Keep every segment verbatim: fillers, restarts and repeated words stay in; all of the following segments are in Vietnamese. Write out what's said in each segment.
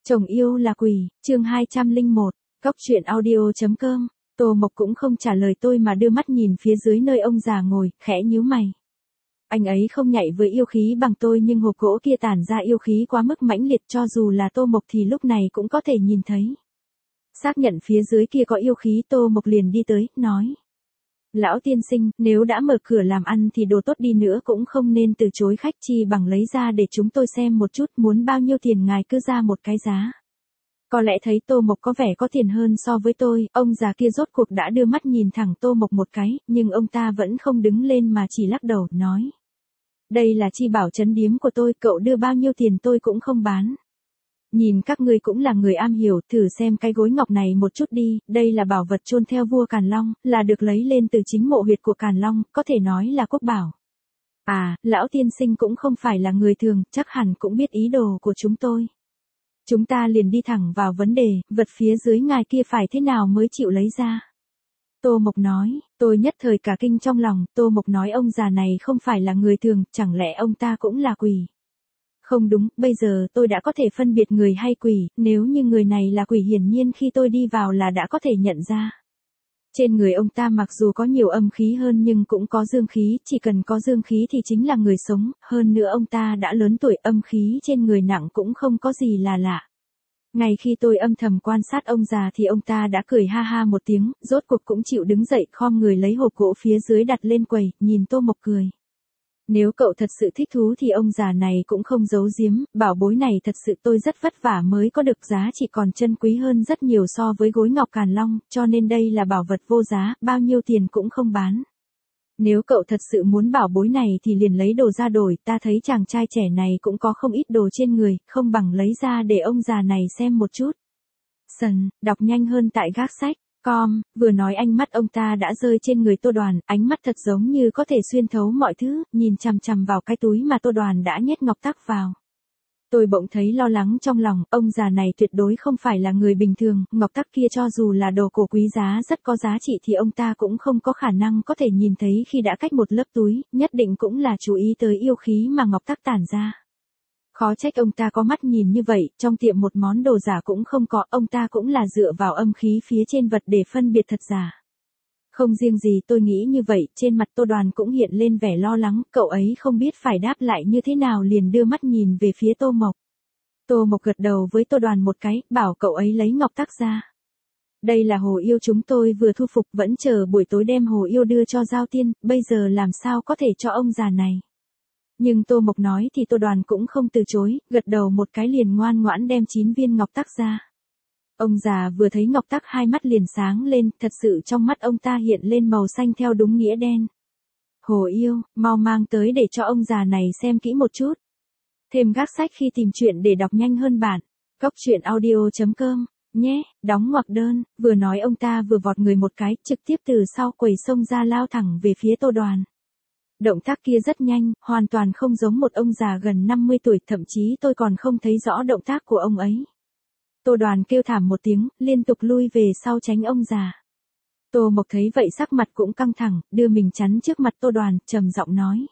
Chồng yêu là quỷ, chương hai trăm lẻ một, Cóc truyện audio.com. Tô Mộc cũng không trả lời tôi mà đưa mắt nhìn phía dưới nơi ông già ngồi, khẽ nhíu mày. Anh ấy không nhạy với yêu khí bằng tôi nhưng hộp gỗ kia tản ra yêu khí quá mức mãnh liệt, cho dù là Tô Mộc thì lúc này cũng có thể nhìn thấy. Xác nhận phía dưới kia có yêu khí, Tô Mộc liền đi tới, nói. Lão tiên sinh, nếu đã mở cửa làm ăn thì đồ tốt đi nữa cũng không nên từ chối khách, chi bằng lấy ra để chúng tôi xem một chút, muốn bao nhiêu tiền ngài cứ ra một cái giá. Có lẽ thấy Tô Mộc có vẻ có tiền hơn so với tôi, ông già kia rốt cuộc đã đưa mắt nhìn thẳng Tô Mộc một cái, nhưng ông ta vẫn không đứng lên mà chỉ lắc đầu, nói. Đây là chi bảo trấn điếm của tôi, cậu đưa bao nhiêu tiền tôi cũng không bán. Nhìn các ngươi cũng là người am hiểu, thử xem cái gối ngọc này một chút đi, đây là bảo vật chôn theo vua Càn Long, là được lấy lên từ chính mộ huyệt của Càn Long, có thể nói là quốc bảo. À, lão tiên sinh cũng không phải là người thường, chắc hẳn cũng biết ý đồ của chúng tôi. Chúng ta liền đi thẳng vào vấn đề, vật phía dưới ngài kia phải thế nào mới chịu lấy ra. Tô Mộc nói, tôi nhất thời cả kinh trong lòng, Tô Mộc nói ông già này không phải là người thường, chẳng lẽ ông ta cũng là quỷ. Không đúng, bây giờ tôi đã có thể phân biệt người hay quỷ, nếu như người này là quỷ hiển nhiên khi tôi đi vào là đã có thể nhận ra. Trên người ông ta mặc dù có nhiều âm khí hơn nhưng cũng có dương khí, chỉ cần có dương khí thì chính là người sống, hơn nữa ông ta đã lớn tuổi, âm khí trên người nặng cũng không có gì là lạ. Ngay khi tôi âm thầm quan sát ông già thì ông ta đã cười ha ha một tiếng, rốt cuộc cũng chịu đứng dậy, khom người lấy hộp gỗ phía dưới đặt lên quầy, nhìn Tô Mộc cười. Nếu cậu thật sự thích thú thì ông già này cũng không giấu giếm, bảo bối này thật sự tôi rất vất vả mới có được, giá trị còn chân quý hơn rất nhiều so với gối ngọc Càn Long, cho nên đây là bảo vật vô giá, bao nhiêu tiền cũng không bán. Nếu cậu thật sự muốn bảo bối này thì liền lấy đồ ra đổi, ta thấy chàng trai trẻ này cũng có không ít đồ trên người, không bằng lấy ra để ông già này xem một chút. Sần, đọc nhanh hơn tại gác sách. Com, vừa nói ánh mắt ông ta đã rơi trên người Tô Đoàn, ánh mắt thật giống như có thể xuyên thấu mọi thứ, nhìn chằm chằm vào cái túi mà Tô Đoàn đã nhét ngọc tắc vào. Tôi bỗng thấy lo lắng trong lòng, ông già này tuyệt đối không phải là người bình thường, ngọc tắc kia cho dù là đồ cổ quý giá rất có giá trị thì ông ta cũng không có khả năng có thể nhìn thấy khi đã cách một lớp túi, nhất định cũng là chú ý tới yêu khí mà ngọc tắc tản ra. Khó trách ông ta có mắt nhìn như vậy, trong tiệm một món đồ giả cũng không có, ông ta cũng là dựa vào âm khí phía trên vật để phân biệt thật giả. Không riêng gì tôi nghĩ như vậy, trên mặt Tô Đoàn cũng hiện lên vẻ lo lắng, cậu ấy không biết phải đáp lại như thế nào liền đưa mắt nhìn về phía Tô Mộc. Tô Mộc gật đầu với Tô Đoàn một cái, bảo cậu ấy lấy ngọc tắc ra. Đây là hồ yêu chúng tôi vừa thu phục, vẫn chờ buổi tối đem hồ yêu đưa cho Giao Tiên, bây giờ làm sao có thể cho ông già này. Nhưng Tô Mộc nói thì Tô Đoàn cũng không từ chối, gật đầu một cái liền ngoan ngoãn đem chín viên ngọc tắc ra. Ông già vừa thấy ngọc tắc hai mắt liền sáng lên, thật sự trong mắt ông ta hiện lên màu xanh theo đúng nghĩa đen. Hồ yêu, mau mang tới để cho ông già này xem kỹ một chút. Thêm gác sách khi tìm chuyện để đọc nhanh hơn bản. Cóc truyện audio.com, nhé, đóng ngoặc đơn, vừa nói ông ta vừa vọt người một cái, trực tiếp từ sau quầy xông ra lao thẳng về phía Tô Đoàn. Động tác kia rất nhanh, hoàn toàn không giống một ông già gần năm mươi tuổi, thậm chí tôi còn không thấy rõ động tác của ông ấy. Tô Đoàn kêu thảm một tiếng, liên tục lui về sau tránh ông già. Tô Mộc thấy vậy sắc mặt cũng căng thẳng, đưa mình chắn trước mặt Tô Đoàn, trầm giọng nói.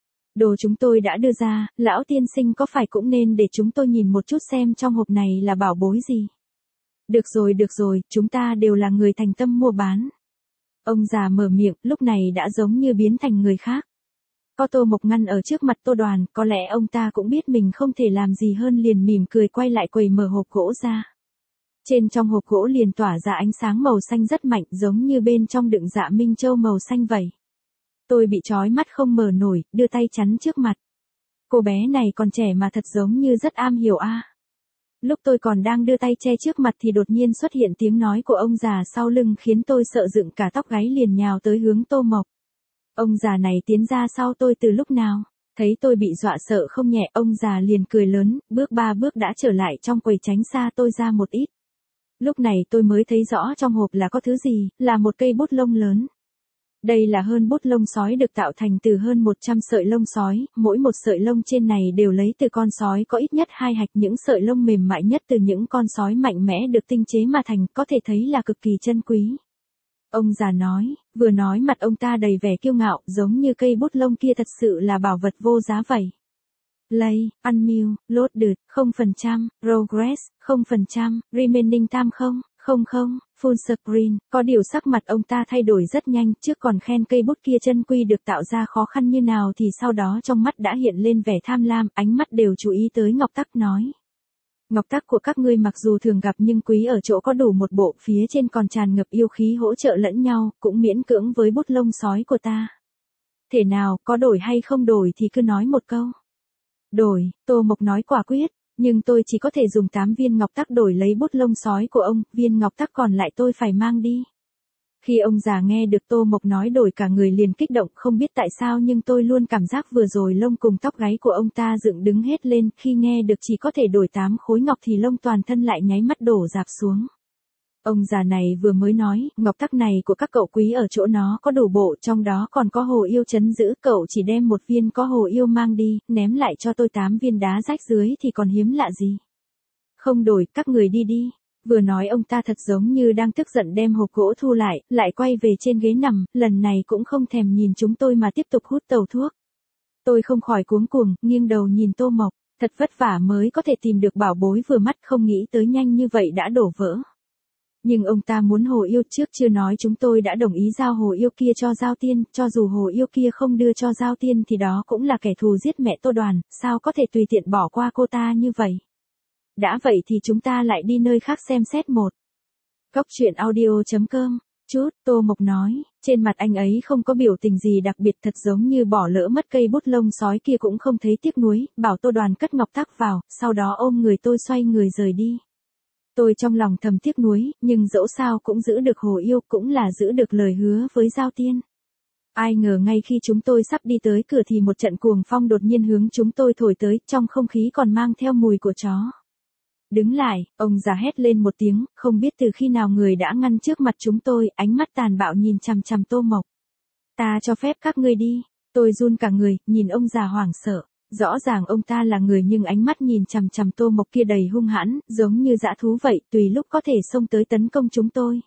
Đồ chúng tôi đã đưa ra, lão tiên sinh có phải cũng nên để chúng tôi nhìn một chút xem trong hộp này là bảo bối gì. Được rồi được rồi, chúng ta đều là người thành tâm mua bán. Ông già mở miệng, lúc này đã giống như biến thành người khác. Có Tô Mộc ngăn ở trước mặt Tô Đoàn, có lẽ ông ta cũng biết mình không thể làm gì hơn liền mỉm cười quay lại quầy mở hộp gỗ ra. Trên trong hộp gỗ liền tỏa ra ánh sáng màu xanh rất mạnh, giống như bên trong đựng dạ minh châu màu xanh vậy. Tôi bị chói mắt không mở nổi, đưa tay chắn trước mặt. Cô bé này còn trẻ mà thật giống như rất am hiểu a. À. Lúc tôi còn đang đưa tay che trước mặt thì đột nhiên xuất hiện tiếng nói của ông già sau lưng khiến tôi sợ dựng cả tóc gáy liền nhào tới hướng Tô Mộc. Ông già này tiến ra sau tôi từ lúc nào? Thấy tôi bị dọa sợ không nhẹ, ông già liền cười lớn, bước ba bước đã trở lại trong quầy tránh xa tôi ra một ít. Lúc này tôi mới thấy rõ trong hộp là có thứ gì, là một cây bút lông lớn. Đây là hơn bút lông sói được tạo thành từ hơn một trăm sợi lông sói, mỗi một sợi lông trên này đều lấy từ con sói có ít nhất hai hạch, những sợi lông mềm mại nhất từ những con sói mạnh mẽ được tinh chế mà thành, có thể thấy là cực kỳ chân quý. Ông già nói, vừa nói mặt ông ta đầy vẻ kiêu ngạo, giống như cây bút lông kia thật sự là bảo vật vô giá vậy. Play, Unmute, Loaded, không phần trăm, Progress, không phần trăm, Remaining Time không, không không, Full Screen, có điều sắc mặt ông ta thay đổi rất nhanh, trước còn khen cây bút kia chân quy được tạo ra khó khăn như nào thì sau đó trong mắt đã hiện lên vẻ tham lam, ánh mắt đều chú ý tới ngọc tắc nói. Ngọc tắc của các ngươi mặc dù thường gặp nhưng quý ở chỗ có đủ một bộ, phía trên còn tràn ngập yêu khí hỗ trợ lẫn nhau, cũng miễn cưỡng với bút lông sói của ta. Thể nào, có đổi hay không đổi thì cứ nói một câu. Đổi, Tô Mộc nói quả quyết, nhưng tôi chỉ có thể dùng tám viên ngọc tắc đổi lấy bút lông sói của ông, viên ngọc tắc còn lại tôi phải mang đi. Khi ông già nghe được Tô Mộc nói đổi cả người liền kích động, không biết tại sao nhưng tôi luôn cảm giác vừa rồi lông cùng tóc gáy của ông ta dựng đứng hết lên, khi nghe được chỉ có thể đổi tám khối ngọc thì lông toàn thân lại nháy mắt đổ rạp xuống. Ông già này vừa mới nói, ngọc tắc này của các cậu quý ở chỗ nó có đủ bộ, trong đó còn có hồ yêu trấn giữ, cậu chỉ đem một viên có hồ yêu mang đi, ném lại cho tôi tám viên đá rách dưới thì còn hiếm lạ gì. Không đổi, các người đi đi. Vừa nói ông ta thật giống như đang tức giận đem hộp gỗ thu lại, lại quay về trên ghế nằm, lần này cũng không thèm nhìn chúng tôi mà tiếp tục hút tàu thuốc. Tôi không khỏi cuống cuồng, nghiêng đầu nhìn Tô Mộc, thật vất vả mới có thể tìm được bảo bối vừa mắt, không nghĩ tới nhanh như vậy đã đổ vỡ. Nhưng ông ta muốn hồ yêu, trước chưa nói chúng tôi đã đồng ý giao hồ yêu kia cho Giao Tiên, cho dù hồ yêu kia không đưa cho Giao Tiên thì đó cũng là kẻ thù giết mẹ Tô Đoàn, sao có thể tùy tiện bỏ qua cô ta như vậy. Đã vậy thì chúng ta lại đi nơi khác xem xét một. Cốc truyện audio chấm com, chút, Tô Mộc nói, trên mặt anh ấy không có biểu tình gì đặc biệt, thật giống như bỏ lỡ mất cây bút lông sói kia cũng không thấy tiếc nuối, bảo Tô Đoàn cất ngọc tắc vào, sau đó ôm người tôi xoay người rời đi. Tôi trong lòng thầm tiếc nuối, nhưng dẫu sao cũng giữ được hồ yêu, cũng là giữ được lời hứa với Giao Tiên. Ai ngờ ngay khi chúng tôi sắp đi tới cửa thì một trận cuồng phong đột nhiên hướng chúng tôi thổi tới, trong không khí còn mang theo mùi của chó. Đứng lại, ông già hét lên một tiếng, không biết từ khi nào người đã ngăn trước mặt chúng tôi, ánh mắt tàn bạo nhìn chằm chằm Tô Mộc. Ta cho phép các ngươi đi. Tôi run cả người, nhìn ông già hoảng sợ. Rõ ràng ông ta là người nhưng ánh mắt nhìn chằm chằm Tô Mộc kia đầy hung hãn, giống như dã thú vậy, tùy lúc có thể xông tới tấn công chúng tôi.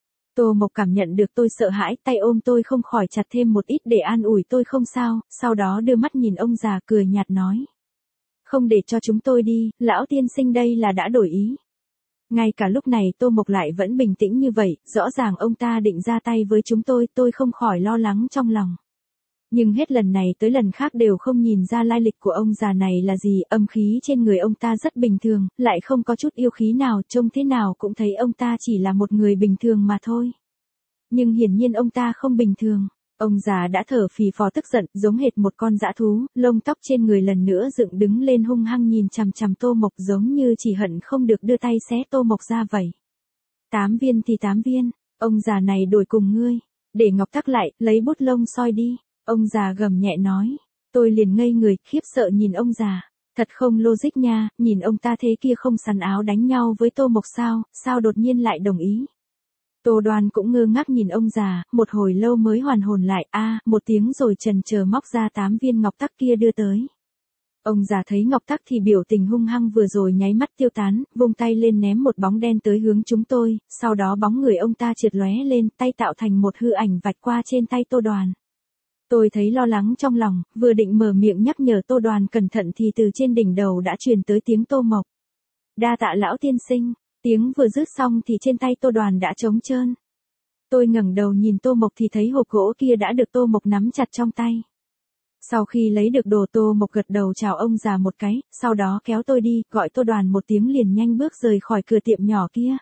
Tô Mộc cảm nhận được tôi sợ hãi, tay ôm tôi không khỏi chặt thêm một ít để an ủi tôi không sao, sau đó đưa mắt nhìn ông già cười nhạt nói. Không để cho chúng tôi đi, lão tiên sinh đây là đã đổi ý. Ngay cả lúc này Tô Mộc lại vẫn bình tĩnh như vậy, rõ ràng ông ta định ra tay với chúng tôi, tôi không khỏi lo lắng trong lòng. Nhưng hết lần này tới lần khác đều không nhìn ra lai lịch của ông già này là gì, âm khí trên người ông ta rất bình thường, lại không có chút yêu khí nào, trông thế nào cũng thấy ông ta chỉ là một người bình thường mà thôi. Nhưng hiển nhiên ông ta không bình thường. Ông già đã thở phì phò tức giận, giống hệt một con dã thú, lông tóc trên người lần nữa dựng đứng lên hung hăng nhìn chằm chằm Tô Mộc giống như chỉ hận không được đưa tay xé Tô Mộc ra vậy. Tám viên thì tám viên, ông già này đổi cùng ngươi, để ngọc tắc lại, lấy bút lông soi đi, ông già gầm nhẹ nói. Tôi liền ngây người, khiếp sợ nhìn ông già, thật không logic nha, nhìn ông ta thế kia không sắn áo đánh nhau với Tô Mộc sao, sao đột nhiên lại đồng ý. Tô Đoan cũng ngơ ngác nhìn ông già, một hồi lâu mới hoàn hồn lại, a, à, một tiếng rồi chần chờ móc ra tám viên ngọc tắc kia đưa tới. Ông già thấy ngọc tắc thì biểu tình hung hăng vừa rồi nháy mắt tiêu tán, vung tay lên ném một bóng đen tới hướng chúng tôi, sau đó bóng người ông ta trượt lóe lên, tay tạo thành một hư ảnh vạch qua trên tay Tô Đoan. Tôi thấy lo lắng trong lòng, vừa định mở miệng nhắc nhở Tô Đoan cẩn thận thì từ trên đỉnh đầu đã truyền tới tiếng Tô Mộc. Đa tạ lão tiên sinh. Tiếng vừa dứt xong thì trên tay Tô Đoan đã trống trơn. Tôi ngẩng đầu nhìn Tô Mộc thì thấy hộp gỗ kia đã được Tô Mộc nắm chặt trong tay. Sau khi lấy được đồ Tô Mộc gật đầu chào ông già một cái, sau đó kéo tôi đi, gọi Tô Đoan một tiếng liền nhanh bước rời khỏi cửa tiệm nhỏ kia.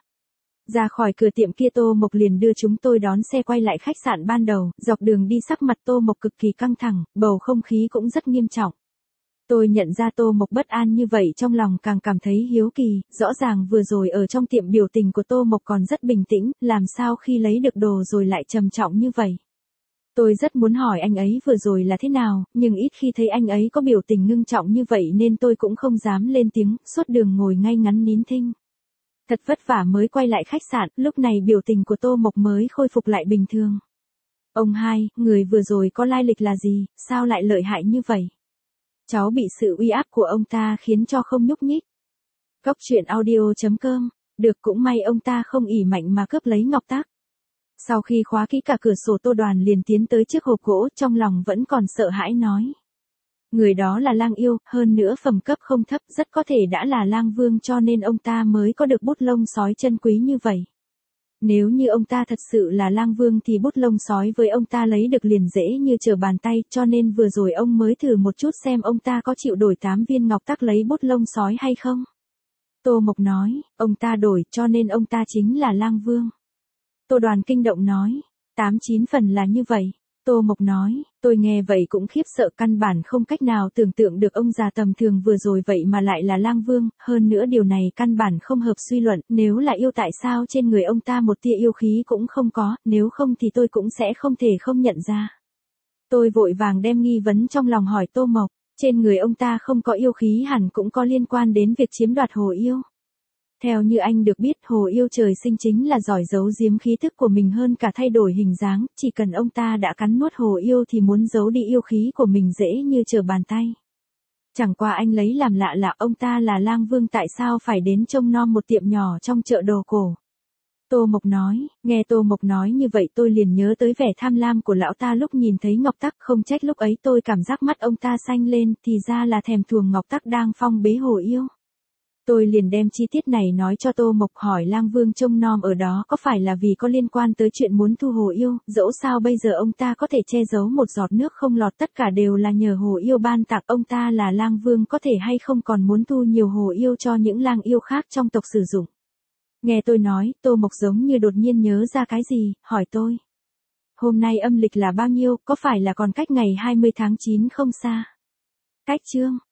Ra khỏi cửa tiệm kia Tô Mộc liền đưa chúng tôi đón xe quay lại khách sạn ban đầu, dọc đường đi sắc mặt Tô Mộc cực kỳ căng thẳng, bầu không khí cũng rất nghiêm trọng. Tôi nhận ra Tô Mộc bất an như vậy trong lòng càng cảm thấy hiếu kỳ, rõ ràng vừa rồi ở trong tiệm biểu tình của Tô Mộc còn rất bình tĩnh, làm sao khi lấy được đồ rồi lại trầm trọng như vậy. Tôi rất muốn hỏi anh ấy vừa rồi là thế nào, nhưng ít khi thấy anh ấy có biểu tình ngưng trọng như vậy nên tôi cũng không dám lên tiếng, suốt đường ngồi ngay ngắn nín thinh. Thật vất vả mới quay lại khách sạn, lúc này biểu tình của Tô Mộc mới khôi phục lại bình thường. Ông hai, người vừa rồi có lai lịch là gì, sao lại lợi hại như vậy? Cháu bị sự uy áp của ông ta khiến cho không nhúc nhích. Cốc truyện audio chấm com, được cũng may ông ta không ỷ mạnh mà cướp lấy ngọc tắc. Sau khi khóa kỹ cả cửa sổ Tô Đoan liền tiến tới chiếc hộp gỗ trong lòng vẫn còn sợ hãi nói. Người đó là lang yêu, hơn nữa phẩm cấp không thấp, rất có thể đã là lang vương cho nên ông ta mới có được bút lông sói chân quý như vậy. Nếu như ông ta thật sự là lang vương thì bút lông sói với ông ta lấy được liền dễ như trở bàn tay, cho nên vừa rồi ông mới thử một chút xem ông ta có chịu đổi tám viên ngọc tắc lấy bút lông sói hay không. Tô Mộc nói, ông ta đổi cho nên ông ta chính là lang vương. Tô Đoàn kinh động nói, tám chín phần là như vậy. Tô Mộc nói, tôi nghe vậy cũng khiếp sợ, căn bản không cách nào tưởng tượng được ông già tầm thường vừa rồi vậy mà lại là lang vương, hơn nữa điều này căn bản không hợp suy luận, nếu là yêu tại sao trên người ông ta một tia yêu khí cũng không có, nếu không thì tôi cũng sẽ không thể không nhận ra. Tôi vội vàng đem nghi vấn trong lòng hỏi Tô Mộc, trên người ông ta không có yêu khí hẳn cũng có liên quan đến việc chiếm đoạt hồ yêu. Theo như anh được biết, hồ yêu trời sinh chính là giỏi giấu giếm khí thức của mình hơn cả thay đổi hình dáng, chỉ cần ông ta đã cắn nuốt hồ yêu thì muốn giấu đi yêu khí của mình dễ như trở bàn tay. Chẳng qua anh lấy làm lạ là ông ta là lang vương tại sao phải đến trông nom một tiệm nhỏ trong chợ đồ cổ. Tô Mộc nói, nghe Tô Mộc nói như vậy tôi liền nhớ tới vẻ tham lam của lão ta lúc nhìn thấy ngọc tắc, không trách lúc ấy tôi cảm giác mắt ông ta xanh lên, thì ra là thèm thuồng ngọc tắc đang phong bế hồ yêu. Tôi liền đem chi tiết này nói cho Tô Mộc, hỏi lang vương trông nom ở đó có phải là vì có liên quan tới chuyện muốn thu hồ yêu, dẫu sao bây giờ ông ta có thể che giấu một giọt nước không lọt tất cả đều là nhờ hồ yêu ban tặng, ông ta là lang vương có thể hay không còn muốn thu nhiều hồ yêu cho những lang yêu khác trong tộc sử dụng. Nghe tôi nói, Tô Mộc giống như đột nhiên nhớ ra cái gì, hỏi tôi. Hôm nay âm lịch là bao nhiêu, có phải là còn cách ngày hai mươi tháng chín không xa? Cách chương.